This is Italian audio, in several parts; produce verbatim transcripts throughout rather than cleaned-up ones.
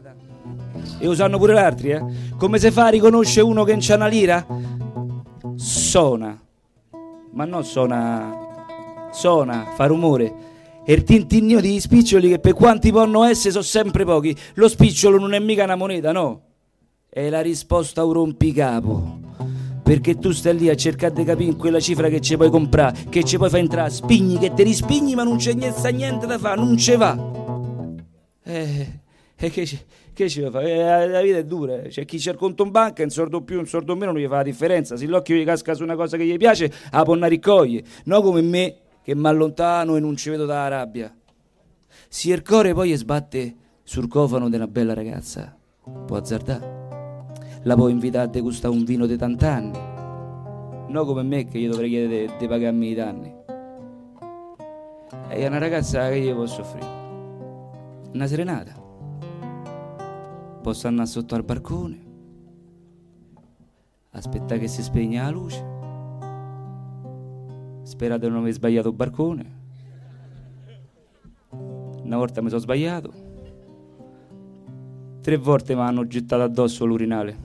E usano pure l'altri, eh? Come se fa a riconoscere uno che non c'ha una lira? Sona. Ma non suona. Sona, fa rumore. E il tintinnio di spiccioli che per quanti possono essere sono sempre pochi. Lo spicciolo non è mica una moneta, no. È la risposta a un rompicapo. Perché tu stai lì a cercare di capire in quella cifra che ci puoi comprare, che ci puoi far entrare, spigni che te rispigni ma non c'è niente, niente da fare, non ce va. Eh, e che ci, che ci fa? Eh, la vita è dura, c'è chi c'è il conto in banca, un sordo più, un sordo meno non gli fa la differenza, se l'occhio gli casca su una cosa che gli piace, la può riccoglie, no come me che mi allontano e non ci vedo dalla rabbia. Se il cuore poi sbatte sul cofano di una bella ragazza, può azzardare. La può invitare a degustare un vino di tant'anni, no come me che io dovrei chiedere di pagarmi i danni. E è una ragazza che io posso offrire una serenata, posso andare sotto al balcone, aspettare che si spegne la luce, sperate di non aver sbagliato il balcone. Una volta mi sono sbagliato, tre volte mi hanno gettato addosso l'urinale.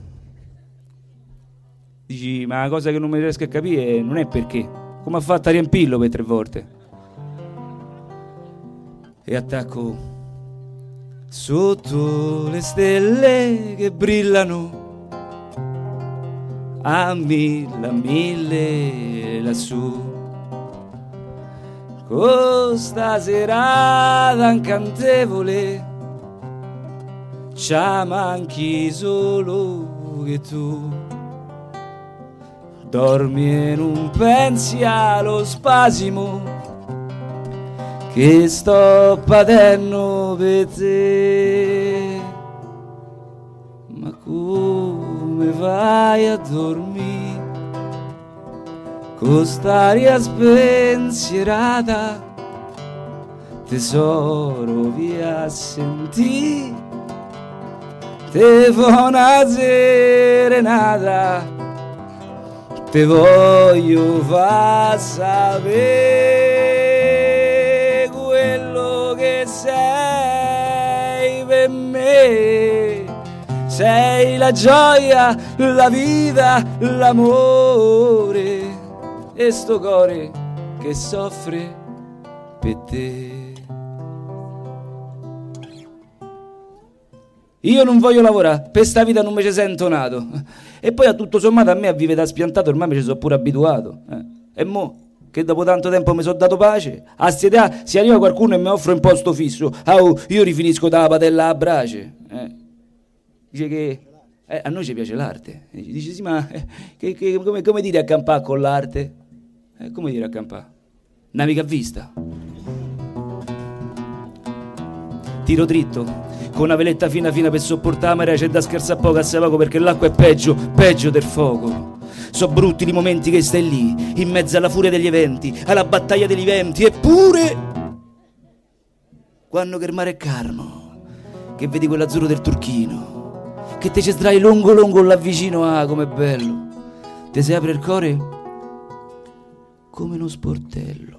Dici, ma la cosa che non mi riesco a capire non è perché. Come ha fatto a riempirlo per tre volte? E attacco sotto le stelle che brillano a mille, a mille lassù. Costa serata incantevole ci manchi solo che tu dormi in un pensiero spasimo che sto patendo per te. Ma come vai a dormire con st'aria spensierata, tesoro via a sentire, te fa una serenata, te voglio far sapere quello che sei per me. Sei la gioia, la vita, l'amore e sto cuore che soffre per te. Io non voglio lavorare, per sta vita non mi ci sento nato. E poi a tutto sommato a me a vivere da spiantato ormai mi ci sono pure abituato. Eh. E mo che dopo tanto tempo mi sono dato pace, a st'età si arriva qualcuno e mi offre un posto fisso. Oh, io rifinisco dalla patella a brace. Eh. Dice che eh, a noi ci piace l'arte. Dice sì, ma eh, che, che, come, come dire accampare con l'arte? Eh, come dire accampare? Naviga a vista. Tiro dritto, con una veletta fina fina per sopportare la marea, c'è da scherzare poco assai poco perché l'acqua è peggio, peggio del fuoco. So brutti i momenti che stai lì, in mezzo alla furia degli eventi, alla battaglia degli venti, eppure quando che il mare è calmo, che vedi quell'azzurro del turchino, che te ci sdrai lungo lungo là vicino, ah com'è bello, te si apre il cuore come uno sportello.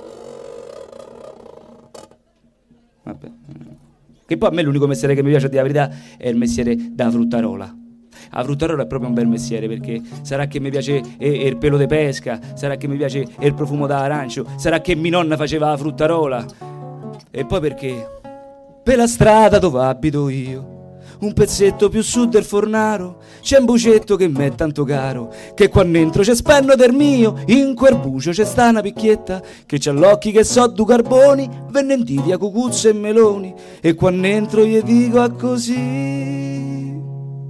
Vabbè. Che poi a me l'unico mestiere che mi piace, a dire la verità, è il mestiere da fruttarola. La fruttarola è proprio un bel mestiere, perché sarà che mi piace il pelo de pesca, sarà che mi piace il profumo d'arancio, sarà che mia nonna faceva la fruttarola. E poi perché per la strada dove abito io, un pezzetto più su del Fornaro, c'è un bucetto che m'è tanto caro, che qua dentro c'è spenno del mio, in quel bucio c'è sta una picchietta, che c'ha l'occhi che so du carboni, venne invidia cucuzze e meloni, e qua dentro gli dico a così.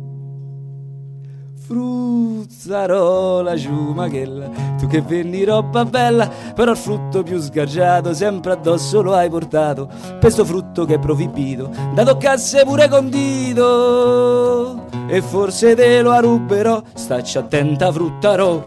Fruzzarola ciumachella, tu che vendi roba bella, però il frutto più sgargiato sempre addosso lo hai portato, per sto frutto che è proibito, da toccasse pure condito, e forse te lo ruberò, stacci attenta fruttarò.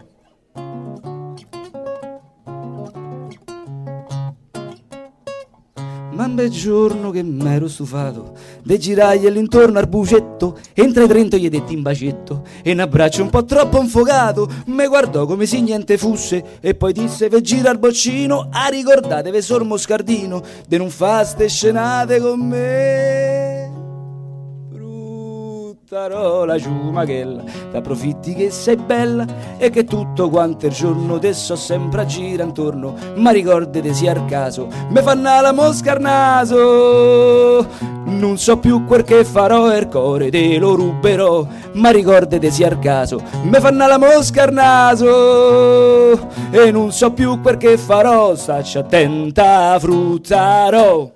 Ma un bel giorno che m'ero stufato de girargli all'intorno al bucetto, entra i trento gli detti in bacetto e un abbraccio un po' troppo infuocato, me guardò come se niente fosse e poi disse: ve gira al boccino, a ricordatevi sormo scardino de non fa ste scenate con me. fruttarola ciumachella, da profitti che sei bella e che tutto quanto il giorno te so sempre a gira intorno, ma ricordate sia il caso, me fanno la mosca al naso, non so più quel che farò e il core te lo ruberò, ma ricordate sia il caso, me fanno la mosca al naso e non so più quel che farò, stacci attenta fruttarò.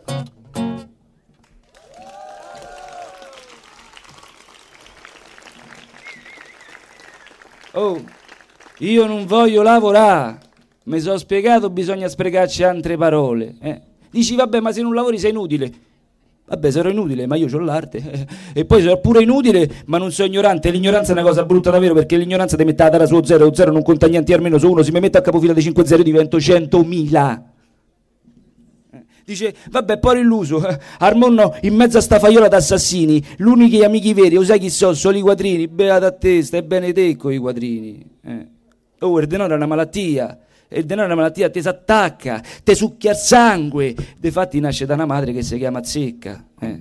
Oh, io non voglio lavorare, mi sono spiegato, bisogna sprecarci altre parole. Eh. Dici, vabbè, ma se non lavori sei inutile. Vabbè, sarò inutile, ma io ho l'arte. E poi sarò pure inutile, ma non sono ignorante. L'ignoranza è una cosa brutta davvero, perché l'ignoranza ti mette a dare su zero, zero non conta niente, almeno su uno, se mi metto a capofila di cinque zero divento centomila. Dice, vabbè, poi illuso, Armonno in mezzo a sta faiola d'assassini, l'unici amici veri, sai chi sono? Solo i quadrini, beata a te, stai bene te con i quadrini. Eh. Oh, il denaro è una malattia, il denaro è una malattia, ti s'attacca, ti succhia il sangue, difatti nasce da una madre che si chiama Zecca. Eh.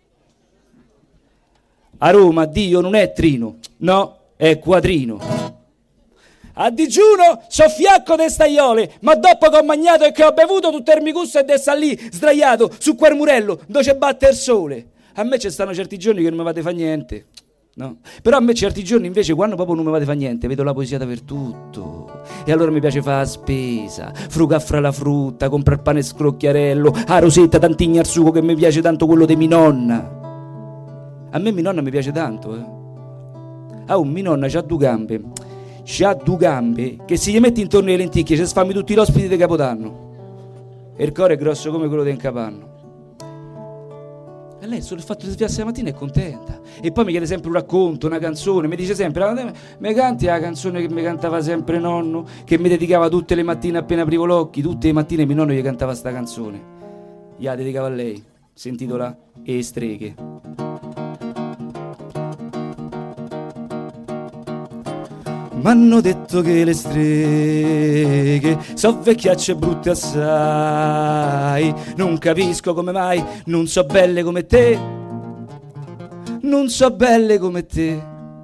A Roma Dio non è trino, no, è quadrino. A digiuno so fiacco de staiole, ma dopo che ho mangiato e che ho bevuto tutto il micusso e de sta lì sdraiato su quel murello dove c'è batte il sole. A me ci stanno certi giorni che non mi vate fa niente, no? Però a me certi giorni invece quando proprio non mi vate fa niente vedo la poesia dappertutto e allora mi piace fare la spesa, frugare fra la frutta, comprare pane e scrocchiarello, a rosetta, tantigna al sugo che mi piace tanto quello di mia nonna. A me mia nonna mi piace tanto, eh. Ah, oh, mia nonna c'ha due gambe. C'ha due gambe che se gli metti intorno alle lenticchie ci sfammi tutti gli ospiti di Capodanno e il cuore è grosso come quello del Capanno. E lei solo il fatto di svegliarsi la mattina è contenta e poi mi chiede sempre un racconto, una canzone, mi dice sempre mi canti la canzone che mi cantava sempre nonno, che mi dedicava tutte le mattine appena aprivo l'occhi, tutte le mattine mio nonno gli cantava sta canzone, gliela dedicava a lei, si intitola E streghe. M'hanno detto che le streghe so vecchiacce brutte assai, non capisco come mai non so belle come te, non so belle come te,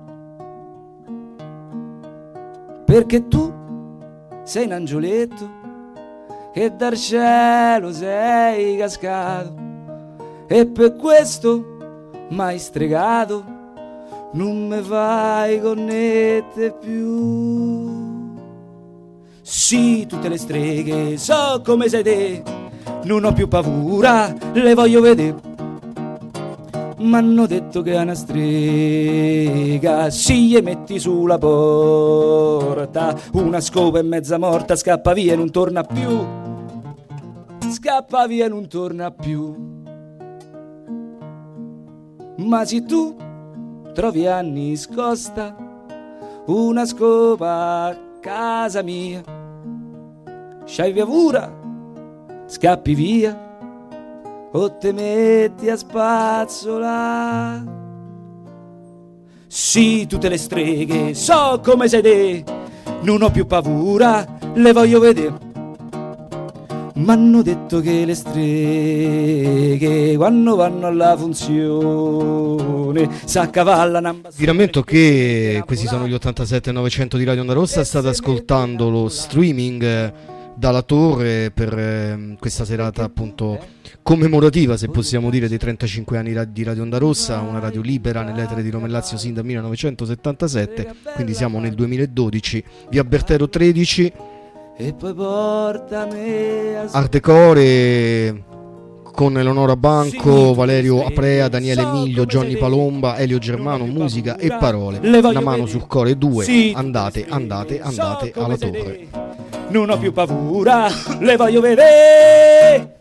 perché tu sei un angioletto che dal cielo sei cascato e per questo m'hai stregato. Non me fai connette più. Sì, tutte le streghe so come sei te, non ho più paura, le voglio vedere. M'hanno detto che è una strega, si gli metti sulla porta, una scopa e mezza morta, scappa via e non torna più, scappa via e non torna più. Ma se tu trovi anni scosta una scopa a casa mia, c'hai via pura, scappi via o te metti a spazzola. Sì, tutte le streghe so come sei te, non ho più paura, le voglio vedere. M'hanno detto che le streghe quando vanno alla funzione s'accavallano. Vi rammento che questi sono gli ottantasette novecento di Radio Onda Rossa, state ascoltando lo streaming dalla torre per eh, questa serata appunto commemorativa, se possiamo dire, dei trentacinque anni di Radio Onda Rossa, una radio libera nell'etere di Roma e Lazio sin dal millenovecentosettantasette, quindi siamo nel duemiladodici, via Bertero tredici. E poi portami a... Artecore con Eleonora Banco, Valerio Aprea, Daniele Miglio, Johnny Palomba, Elio Germano, musica e parole. Una mano sul cuore due, andate, andate, andate alla torre. Non ho più paura, le voglio vedere.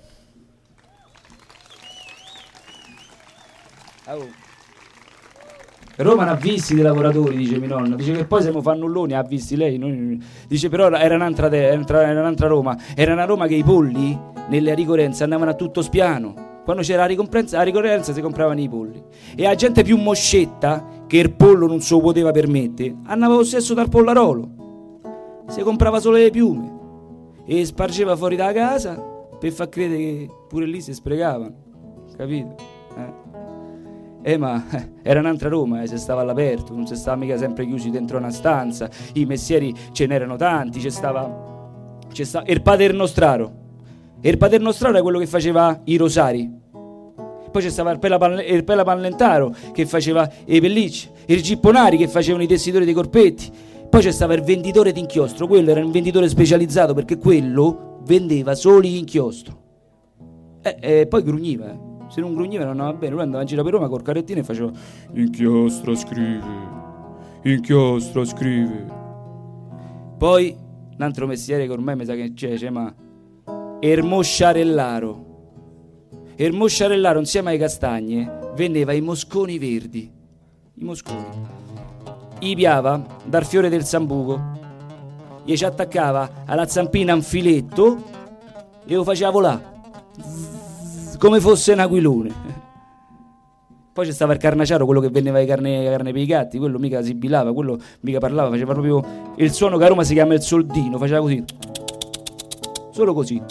Oh. Roma ne ha visti dei lavoratori, dice mio nonno, dice che poi siamo fannulloni, ha visti lei, noi... dice però era un'altra, te, era un'altra Roma, era una Roma che i polli nelle ricorrenze andavano a tutto spiano, quando c'era la ricorrenza si compravano i polli e la gente più moscetta che il pollo non se lo poteva permettere andava lo stesso dal pollarolo, si comprava solo le piume e spargeva fuori da casa per far credere che pure lì si sprecavano, capito? Eh? Eh ma eh, era un'altra Roma, eh, se stava all'aperto, non si stava mica sempre chiusi dentro una stanza, i mestieri ce n'erano tanti, c'è stava, c'è stava il paternostraro, il paternostraro era quello che faceva i rosari, poi c'è stava il Pela, il Pela Pallentaro che faceva i pellicci, il Gipponari che facevano i tessitori dei corpetti, poi c'è stava il venditore d'inchiostro, quello era un venditore specializzato perché quello vendeva solo inchiostro, e eh, eh, poi grugniva, eh. Se non grugniva non andava bene, lui andava in giro per Roma col carrettino e faceva inchiostro scrive, inchiostro scrive. Poi un altro mestiere che ormai mi sa che c'è, c'è ma Ermosciarellaro. Ermosciarellaro insieme ai castagne vendeva i mosconi verdi, i mosconi. I piava dal fiore del sambuco, gli ci attaccava alla zampina un filetto e lo faceva volare come fosse un aquilone. Poi c'è stava il carnaciaro, quello che vendeva le carne, carne per i gatti, quello mica sibilava, quello mica parlava, faceva proprio il suono che a Roma si chiama il soldino, faceva così, solo così.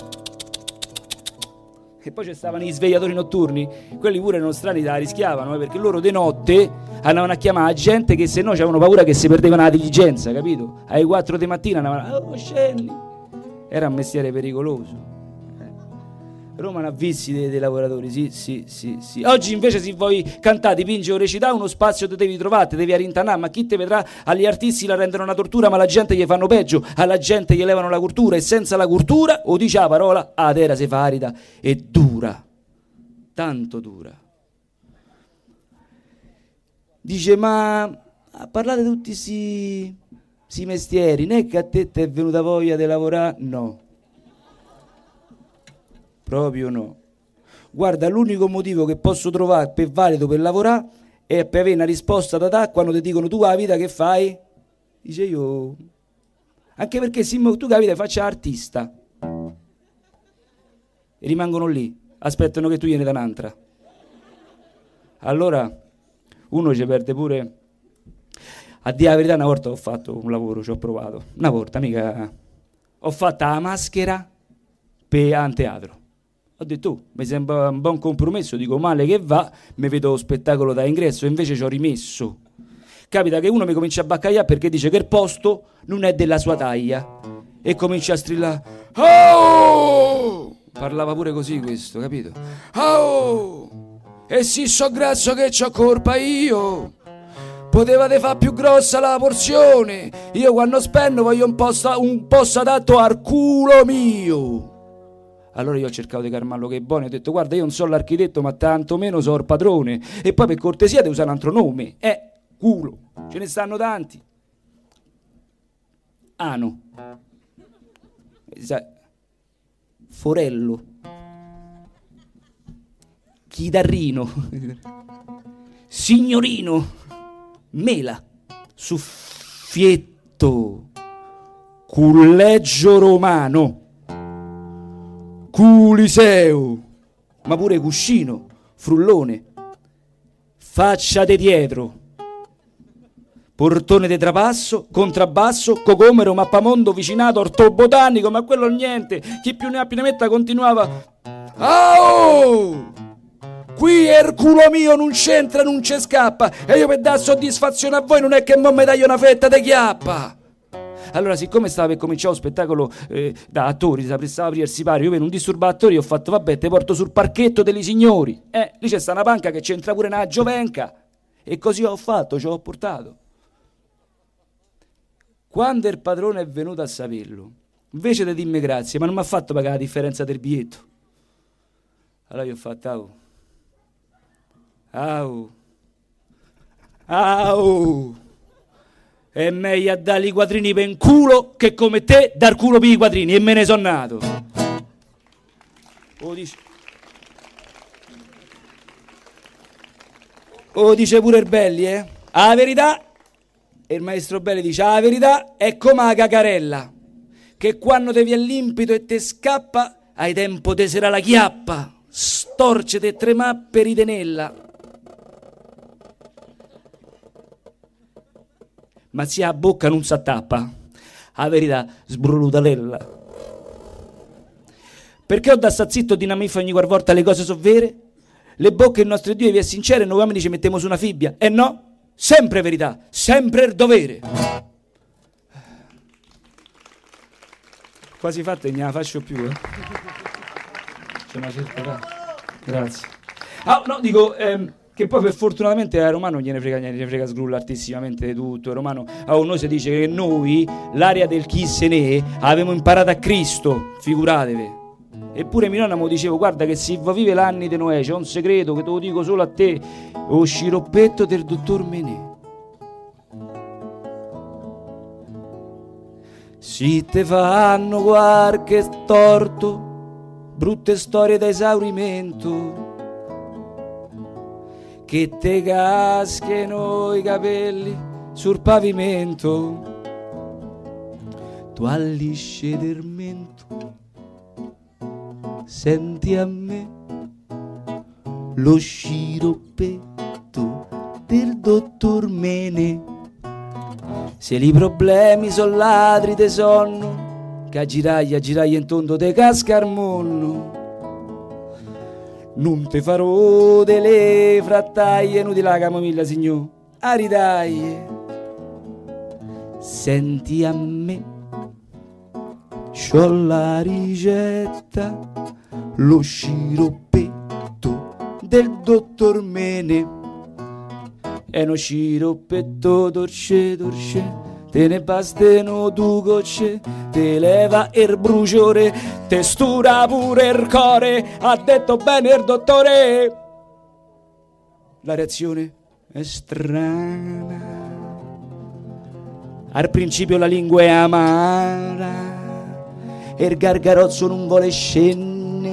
E poi c'è stavano gli svegliatori notturni, quelli pure erano strani, da rischiavano, eh, perché loro de notte andavano a chiamare gente che se no avevano paura che si perdevano la diligenza, capito? Alle quattro di mattina andavano, oh scendi, era un mestiere pericoloso. Roma ne ha visti dei, dei lavoratori, sì, sì, sì, sì. Oggi invece se vuoi cantare, dipingere o recitare, uno spazio te devi trovare, te devi arrintanare, ma chi te vedrà? Agli artisti la rendono una tortura, ma la gente gli fanno peggio, alla gente gli elevano la cultura, e senza la cultura, o dice la parola, a terra si fa arida e dura, tanto dura. Dice, ma parlate di tutti questi mestieri, non è che a te ti è venuta voglia di lavorare? No. Proprio no. Guarda, l'unico motivo che posso trovare per valido per lavorare è per avere una risposta da te quando ti dicono tu la vita che fai? Dice io... Anche perché se tu che la vita faccia artista. E rimangono lì, aspettano che tu gliene dai un'altra. Allora uno ci perde pure... A dire la verità, una volta ho fatto un lavoro, ci ho provato. Una volta, mica... Ho fatto la maschera per un teatro. Ho detto, oh, mi sembra un buon compromesso, dico male che va, mi vedo spettacolo da ingresso, e invece ci ho rimesso. Capita che uno mi comincia a baccagliare perché dice che il posto non è della sua taglia e comincia a strillare, oh! Parlava pure così questo, capito? Oh! E sì, so grasso che c'ho colpa io. Potevate fare più grossa la porzione. Io quando spendo voglio un posto, un posto adatto al culo mio. Allora io ho cercato di calmarlo che è buono e ho detto guarda io non so l'architetto ma tantomeno so il padrone e poi per cortesia devi usare un altro nome, eh, culo, ce ne stanno tanti. Ano, Forello, Chitarrino, Signorino, Mela, Suffietto, Culleggio Romano, Culiseo, ma pure Cuscino, Frullone, Faccia de dietro, Portone de trapasso, Contrabbasso, Cocomero, Mappamondo, Vicinato, Ortobotanico, ma quello niente, chi più ne ha più ne metta continuava. Oh! Qui è il culo mio, non c'entra, non ci scappa, e io per dare soddisfazione a voi non è che mo mi taglio una fetta di chiappa. Allora, siccome stava per cominciare lo spettacolo eh, da attori, si prestava per il sipario, io per non disturbare attori ho fatto vabbè, te porto sul parchetto degli signori. Eh, lì c'è sta una panca che c'entra pure una giovenca. E così ho fatto, ci ho portato. Quando il padrone è venuto a saperlo, invece di dirmi grazie, ma non mi ha fatto pagare la differenza del biglietto. Allora io ho fatto, au, au, au. È meglio a dare i quattrini per in culo che come te dar culo per i quattrini, e me ne sono nato. O dice, o dice pure il Belli, eh? A la verità, e il maestro Belli dice, a la verità è come la cacarella, che quando te viene limpido e te scappa, hai tempo te sera la chiappa, storcete e tremà per ritenella. Ma se a bocca non s'attappa, a verità sbrulutalella. Perché ho da sta zitto di una miffa ogni qualvolta le cose so vere? le bocche il nostro Dio vi è sincero e noi uomini ci mettiamo su una fibbia. E no, sempre verità, sempre il dovere. Quasi fatta e non la faccio più, eh. C'è una certa... Grazie. Ah, no, dico... Ehm, che poi per fortunatamente a Romano gliene frega, gliene frega sgrullartissimamente di tutto. Romano, a noi si dice che noi l'area del chi se ne avevamo imparato a Cristo, figuratevi. Eppure mia nonna mi dicevo, guarda che se va vive l'anni di Noè, c'è un segreto che te lo dico solo a te, lo sciroppetto del dottor Menè. Si te fanno qualche torto, brutte storie da esaurimento, che te caschino i capelli sul pavimento, tu allisce del mento, senti a me lo sciroppetto del dottor Menè. Se i problemi sono ladri de sonno, che a giraglia, a giraglia in tondo te casca al monno. Non te farò delle frattaglie, non ti la camomilla, signor, a ridaglie. Senti a me, c'ho la ricetta, lo sciroppetto del dottor Menè. È uno sciroppetto dolce, dolce, te ne bastano due gocce, te leva il bruciore, te stura pure il core, ha detto bene il dottore. La reazione è strana, al principio la lingua è amara, e il gargarozzo non vuole scendere.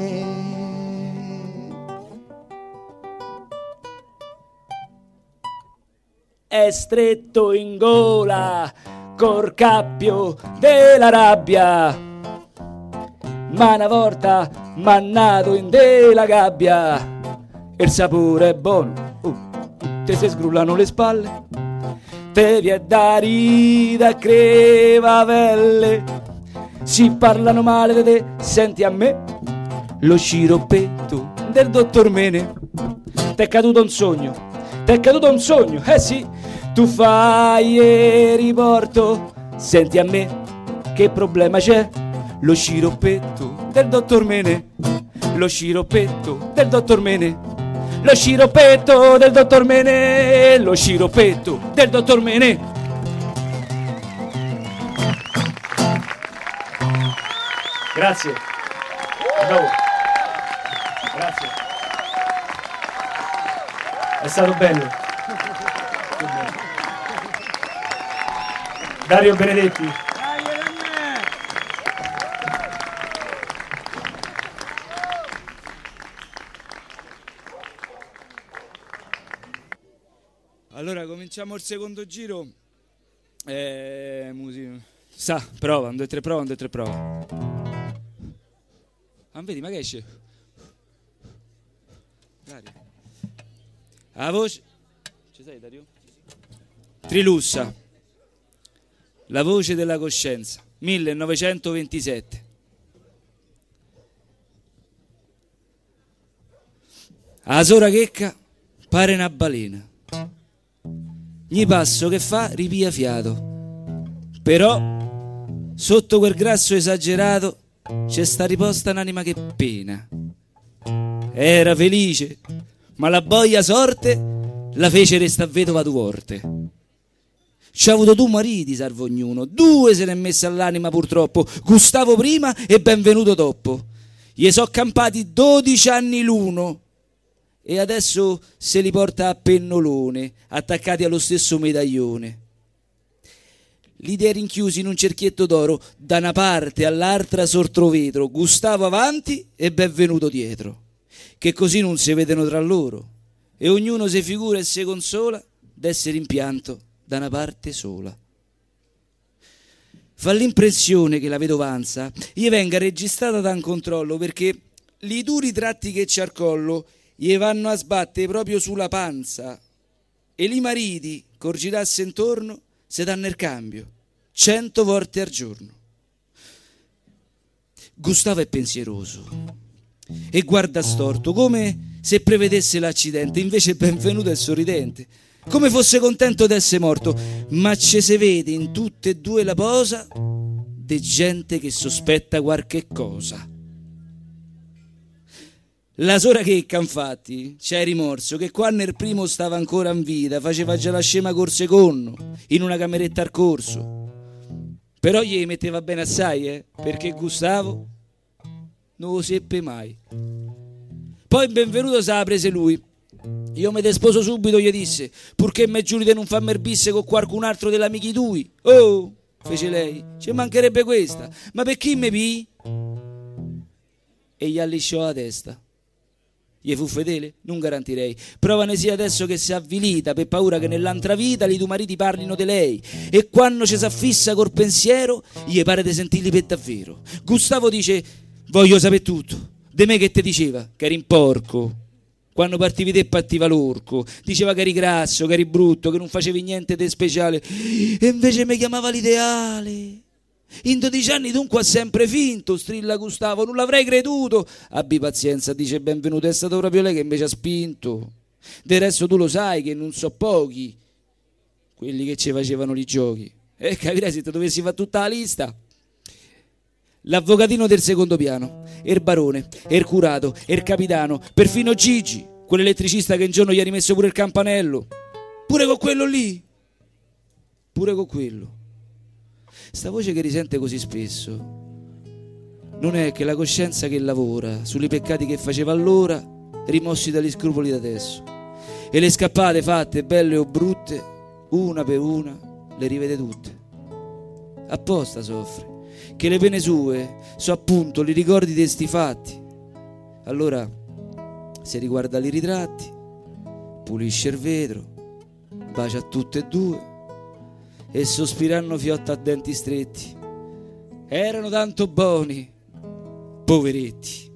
È stretto in gola col cappio della rabbia, ma una volta mannato in della gabbia, il sapore è buono, uh, te si sgrullano le spalle, te vi è da rida crevavelle, si parlano male di te, senti a me lo sciroppetto del dottor Menè. T'è caduto un sogno, t'è caduto un sogno, eh sì, tu fai e riporto, senti a me che problema c'è, lo sciroppetto del dottor Menè, lo sciroppetto del dottor Menè, lo sciroppetto del dottor Menè, lo sciroppetto del dottor Menè. Grazie. Bravo. Grazie. È stato bello. Dario Benedetti. Allora cominciamo il secondo giro. Eh, musica. Sa, prova, un, due, tre, prova, un, due, tre, prova. Ah, vedi, ma che esce? Dario. La voce. Ci sei, Dario? Trilussa. La voce della coscienza, millenovecentoventisette. A sora checca pare una balena, gli passo che fa ripia fiato, però sotto quel grasso esagerato c'è sta riposta un'anima che pena. Era felice, ma la boia sorte la fece resta vedova due volte. C'ha avuto due mariti, salvo ognuno, due se n'è messa all'anima purtroppo, Gustavo prima e Benvenuto dopo. Gli so campati dodici anni l'uno e adesso se li porta a pennolone, attaccati allo stesso medaglione. Li dei rinchiusi in un cerchietto d'oro, da una parte all'altra sortro vetro, Gustavo avanti e Benvenuto dietro, che così non si vedono tra loro e ognuno si figura e si consola d'essere in pianto da una parte sola. Fa l'impressione che la vedovanza gli venga registrata da un controllo, perché li duri tratti che c'ha al collo gli vanno a sbattere proprio sulla panza e li mariti, col girarsi intorno, se danno il cambio cento volte al giorno. Gustavo è pensieroso e guarda storto come se prevedesse l'accidente, invece benvenuto e sorridente, come fosse contento d'essere morto, ma ci si vede in tutte e due la posa de gente che sospetta qualche cosa. La sora Checca, infatti, c'è rimorso che quando il primo stava ancora in vita faceva già la scema col secondo, in una cameretta al corso. Però gli metteva bene assai, eh, perché Gustavo non lo seppe mai. Poi benvenuto se la prese lui. Io me te sposo subito, gli disse, purché me giuri di non farmi erbisse con qualcun altro dell'amici tui. Oh, fece lei, ci mancherebbe questa, ma per chi me pi? E gli allisciò la testa. Gli fu fedele? Non garantirei. Prova ne sia adesso che si è avvilita per paura che nell'altra vita li tu mariti parlino di lei. E quando ci s'affissa col pensiero, gli pare di sentirli per davvero. Gustavo dice, voglio sapere tutto. De me che te diceva? Che eri in porco. Quando partivi te partiva l'orco, diceva che eri grasso, che eri brutto, che non facevi niente di speciale, e invece mi chiamava l'ideale. In dodici anni dunque ha sempre finto, strilla Gustavo, non l'avrei creduto. Abbi pazienza, dice benvenuto, è stato proprio lei che invece ha spinto. Del resto tu lo sai che non so pochi quelli che ci facevano i giochi. E capirai se te dovessi fare tutta la lista. L'avvocatino del secondo piano, il barone, il curato, il capitano, perfino Gigi, quell'elettricista che un giorno gli ha rimesso pure il campanello, pure con quello lì, pure con quello. Sta voce che risente così spesso non è che la coscienza che lavora sui peccati che faceva allora, rimossi dagli scrupoli da adesso, e le scappate fatte, belle o brutte, una per una, le rivede tutte. Apposta soffre, che le pene sue so appunto li ricordi di sti fatti. Allora si riguarda i ritratti, pulisce il vetro, bacia a tutte e due e sospiranno fiotta a denti stretti. Erano tanto buoni, poveretti.